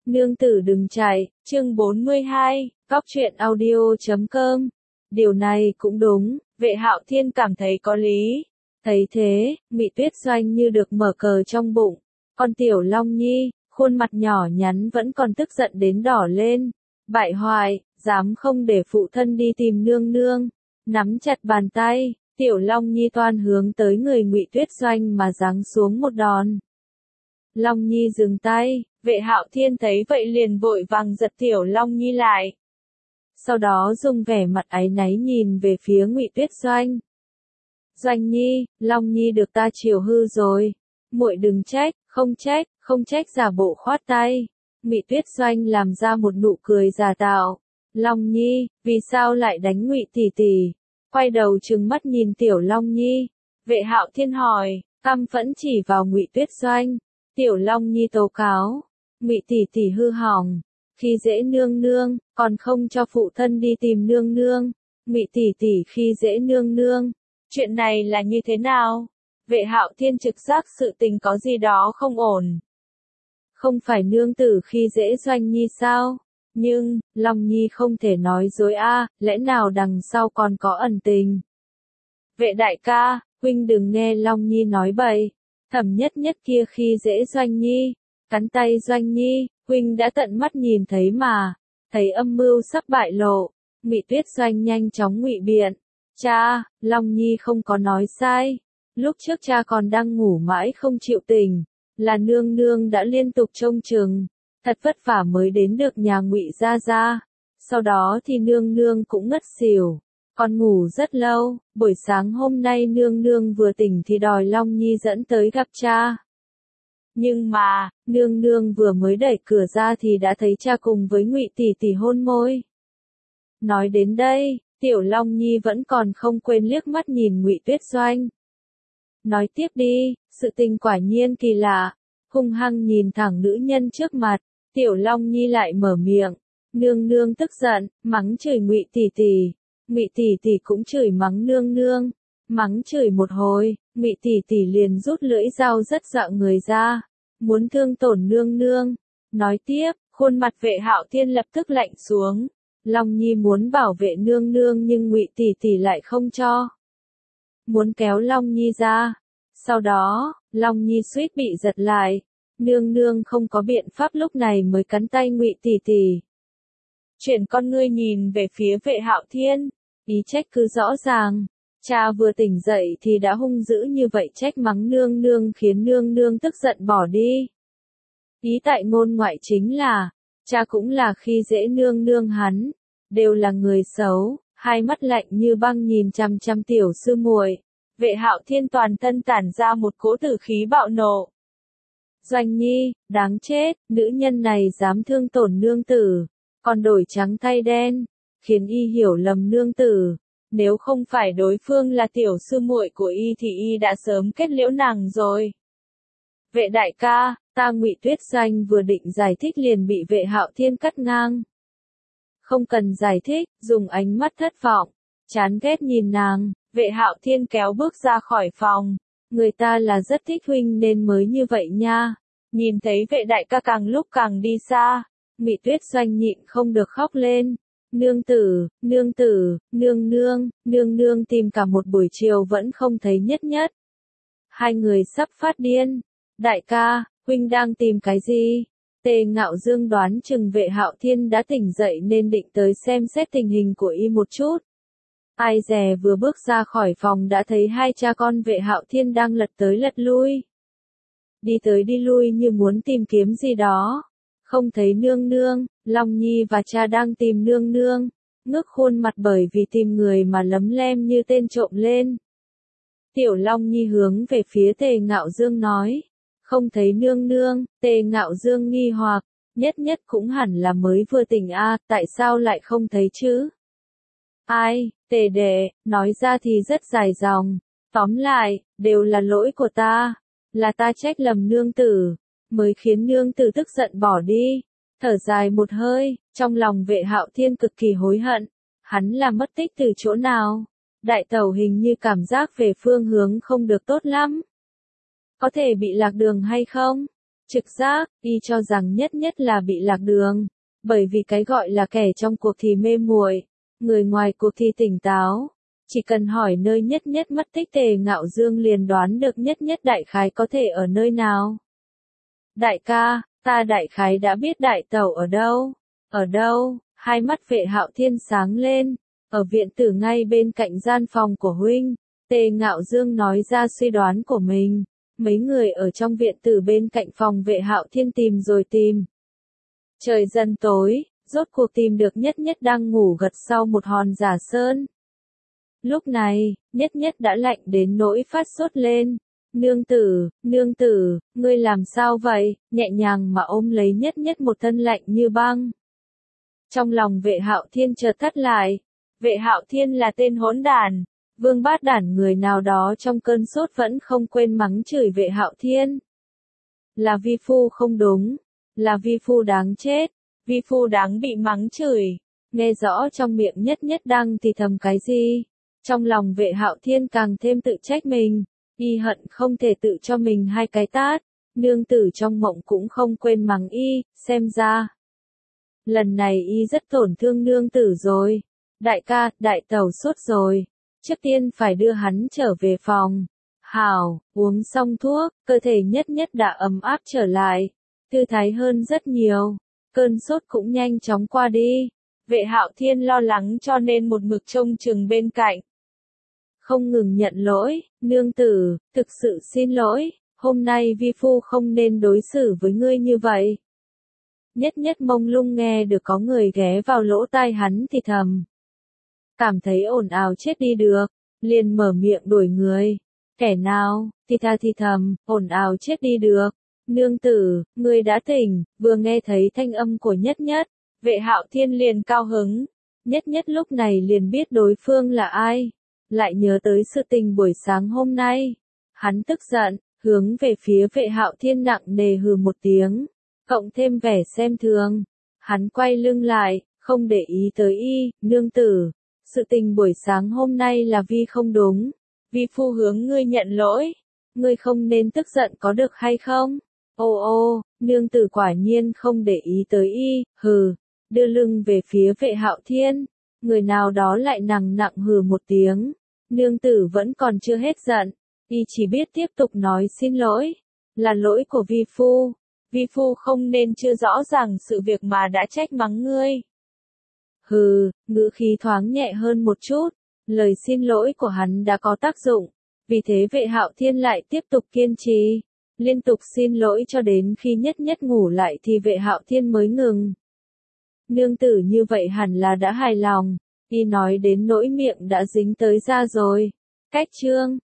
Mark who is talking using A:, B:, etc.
A: Nương tử đừng chạy, chương 42, Góc truyện audio.com. Điều này cũng đúng, Vệ Hạo Thiên cảm thấy có lý. Thấy thế, Ngụy Tuyết Doanh như được mở cờ trong bụng. Con Tiểu Long Nhi, khuôn mặt nhỏ nhắn vẫn còn tức giận đến đỏ lên. Bại hoại, dám không để phụ thân đi tìm nương nương. Nắm chặt bàn tay, Tiểu Long Nhi toan hướng tới người Ngụy Tuyết Doanh mà giáng xuống một đòn. Long Nhi dừng tay, Vệ Hạo Thiên thấy vậy liền vội vàng giật Tiểu Long Nhi lại. Sau đó dùng vẻ mặt áy náy nhìn về phía Ngụy Tuyết Doanh. Doanh Nhi, Long Nhi được ta chiều hư rồi. Muội đừng trách, không trách giả bộ khoát tay. Ngụy Tuyết Doanh làm ra một nụ cười giả tạo. Long Nhi, vì sao lại đánh Ngụy tỷ tỷ? Quay đầu trừng mắt nhìn Tiểu Long Nhi. Vệ Hạo Thiên hỏi, căm phẫn chỉ vào Ngụy Tuyết Doanh. Tiểu Long Nhi tố cáo, Ngụy tỷ tỷ hư hỏng, khi dễ nương nương, còn không cho phụ thân đi tìm nương nương. Ngụy tỷ tỷ khi dễ nương nương, chuyện này là như thế nào? Vệ Hạo Thiên trực giác sự tình có gì đó không ổn. Không phải nương tử khi dễ Doanh Nhi sao? Nhưng, Long Nhi không thể nói dối a, lẽ nào đằng sau còn có ẩn tình? Vệ đại ca, huynh đừng nghe Long Nhi nói bậy. Thẩm nhất nhất kia khi dễ Doanh Nhi, cắn tay Doanh Nhi, huynh đã tận mắt nhìn thấy mà, thấy âm mưu sắp bại lộ. Ngụy Tuyết Doanh nhanh chóng ngụy biện, cha, Long Nhi không có nói sai, lúc trước cha còn đang ngủ mãi không chịu tỉnh, là nương nương đã liên tục trông chừng, thật vất vả mới đến được nhà Ngụy gia gia, sau đó thì nương nương cũng ngất xỉu. Còn ngủ rất lâu, buổi sáng hôm nay nương nương vừa tỉnh thì đòi Long Nhi dẫn tới gặp cha. Nhưng mà, nương nương vừa mới đẩy cửa ra thì đã thấy cha cùng với Ngụy tỷ tỷ hôn môi. Nói đến đây, Tiểu Long Nhi vẫn còn không quên liếc mắt nhìn Ngụy Tuyết Doanh. Nói tiếp đi, sự tình quả nhiên kỳ lạ, hung hăng nhìn thẳng nữ nhân trước mặt, Tiểu Long Nhi lại mở miệng. Nương nương tức giận, mắng chửi Ngụy tỷ tỷ. Ngụy tỷ tỷ cũng chửi mắng nương nương, mắng chửi một hồi, Ngụy tỷ tỷ liền rút lưỡi dao rất dạo người ra, muốn thương tổn nương nương. Nói tiếp, khuôn mặt Vệ Hạo Thiên lập tức lạnh xuống. Long Nhi muốn bảo vệ nương nương nhưng Ngụy tỷ tỷ lại không cho. Muốn kéo Long Nhi ra. Sau đó, Long Nhi suýt bị giật lại. Nương nương không có biện pháp lúc này mới cắn tay Ngụy tỷ tỷ. Chuyển con ngươi nhìn về phía Vệ Hạo Thiên. Ý trách cứ rõ ràng, cha vừa tỉnh dậy thì đã hung dữ như vậy trách mắng nương nương khiến nương nương tức giận bỏ đi. Ý tại ngôn ngoại chính là, cha cũng là khi dễ nương nương hắn, đều là người xấu, hai mắt lạnh như băng nhìn chằm chằm tiểu sư muội. Vệ Hạo Thiên toàn thân tản ra một cỗ tử khí bạo nộ. Doanh Nhi, đáng chết, nữ nhân này dám thương tổn nương tử, còn đổi trắng thay đen. Khiến y hiểu lầm nương tử, nếu không phải đối phương là tiểu sư muội của y thì y đã sớm kết liễu nàng rồi. Vệ đại ca, ta Ngụy Tuyết Doanh vừa định giải thích liền bị Vệ Hạo Thiên cắt ngang. Không cần giải thích, dùng ánh mắt thất vọng, chán ghét nhìn nàng, Vệ Hạo Thiên kéo bước ra khỏi phòng. Người ta là rất thích huynh nên mới như vậy nha. Nhìn thấy Vệ đại ca càng lúc càng đi xa, Ngụy Tuyết Doanh nhịn không được khóc lên. Nương tử, nương nương tìm cả một buổi chiều vẫn không thấy nhất nhất. Hai người sắp phát điên. Đại ca, huynh đang tìm cái gì? Tề Ngạo Dương đoán chừng Vệ Hạo Thiên đã tỉnh dậy nên định tới xem xét tình hình của y một chút. Ai dè vừa bước ra khỏi phòng đã thấy hai cha con Vệ Hạo Thiên đang lật tới lật lui. Đi tới đi lui như muốn tìm kiếm gì đó. Không thấy nương nương, Long Nhi và cha đang tìm nương nương, ngước khuôn mặt bởi vì tìm người mà lấm lem như tên trộm lên. Tiểu Long Nhi hướng về phía Tề Ngạo Dương nói, không thấy nương nương. Tề Ngạo Dương nghi hoặc, nhất nhất cũng hẳn là mới vừa tỉnh a, tại sao lại không thấy chứ? Ai, Tề đệ, nói ra thì rất dài dòng, tóm lại, đều là lỗi của ta, là ta trách lầm nương tử, mới khiến nương tử tức giận bỏ đi. Thở dài một hơi, trong lòng Vệ Hạo Thiên cực kỳ hối hận. Hắn là mất tích từ chỗ nào? Đại tẩu hình như cảm giác về phương hướng không được tốt lắm. Có thể bị lạc đường hay không? Trực giác, y cho rằng nhất nhất là bị lạc đường. Bởi vì cái gọi là kẻ trong cuộc thì mê muội, người ngoài cuộc thì tỉnh táo. Chỉ cần hỏi nơi nhất nhất mất tích Tề Ngạo Dương liền đoán được nhất nhất đại khái có thể ở nơi nào. Đại ca, ta đại khái đã biết đại tẩu ở đâu. Ở đâu? Hai mắt Vệ Hạo Thiên sáng lên. Ở viện tử ngay bên cạnh gian phòng của huynh. Tề Ngạo Dương nói ra suy đoán của mình. Mấy người ở trong viện tử bên cạnh phòng Vệ Hạo Thiên tìm rồi tìm. Trời dần tối, rốt cuộc tìm được nhất nhất đang ngủ gật sau một hòn giả sơn. Lúc này, nhất nhất đã lạnh đến nỗi phát sốt lên. Nương tử, ngươi làm sao vậy? Nhẹ nhàng mà ôm lấy nhất nhất một thân lạnh như băng. Trong lòng Vệ Hạo Thiên chợt thắt lại. Vệ Hạo Thiên là tên hỗn đản. Vương Bát Đản người nào đó trong cơn sốt vẫn không quên mắng chửi Vệ Hạo Thiên. Là vi phu không đúng. Là vi phu đáng chết. Vi phu đáng bị mắng chửi. Nghe rõ trong miệng nhất nhất đang thì thầm cái gì. Trong lòng Vệ Hạo Thiên càng thêm tự trách mình. Y hận không thể tự cho mình hai cái tát. Nương tử trong mộng cũng không quên mắng y, xem ra. Lần này y rất tổn thương nương tử rồi. Đại ca, đại tẩu sốt rồi. Trước tiên phải đưa hắn trở về phòng. Hảo, uống xong thuốc, cơ thể nhất nhất đã ấm áp trở lại. Tư thái hơn rất nhiều. Cơn sốt cũng nhanh chóng qua đi. Vệ Hạo Thiên lo lắng cho nên một mực trông chừng bên cạnh. Không ngừng nhận lỗi, nương tử, thực sự xin lỗi, hôm nay vi phu không nên đối xử với ngươi như vậy. Nhất nhất mông lung nghe được có người ghé vào lỗ tai hắn thì thầm. Cảm thấy ồn ào chết đi được, liền mở miệng đuổi người. Kẻ nào, thì thầm, ồn ào chết đi được. Nương tử, ngươi đã tỉnh, vừa nghe thấy thanh âm của nhất nhất, Vệ Hạo Thiên liền cao hứng. Nhất nhất lúc này liền biết đối phương là ai. Lại nhớ tới sự tình buổi sáng hôm nay. Hắn tức giận, hướng về phía Vệ Hạo Thiên nặng nề hừ một tiếng. Cộng thêm vẻ xem thường. Hắn quay lưng lại, không để ý tới y, nương tử. Sự tình buổi sáng hôm nay là vi không đúng. Vi phu hướng ngươi nhận lỗi. Ngươi không nên tức giận có được hay không? Ô, nương tử quả nhiên không để ý tới y, hừ. Đưa lưng về phía Vệ Hạo Thiên. Người nào đó lại nặng hừ một tiếng. Nương tử vẫn còn chưa hết giận. Y chỉ biết tiếp tục nói xin lỗi. Là lỗi của vi phu. Vi phu không nên chưa rõ ràng sự việc mà đã trách mắng ngươi. Hừ, ngữ khí thoáng nhẹ hơn một chút. Lời xin lỗi của hắn đã có tác dụng. Vì thế Vệ Hạo Thiên lại tiếp tục kiên trì. Liên tục xin lỗi cho đến khi nhất nhất ngủ lại thì Vệ Hạo Thiên mới ngừng. Nương tử như vậy hẳn là đã hài lòng. Y nói đến nỗi miệng đã dính tới da rồi. Cách chương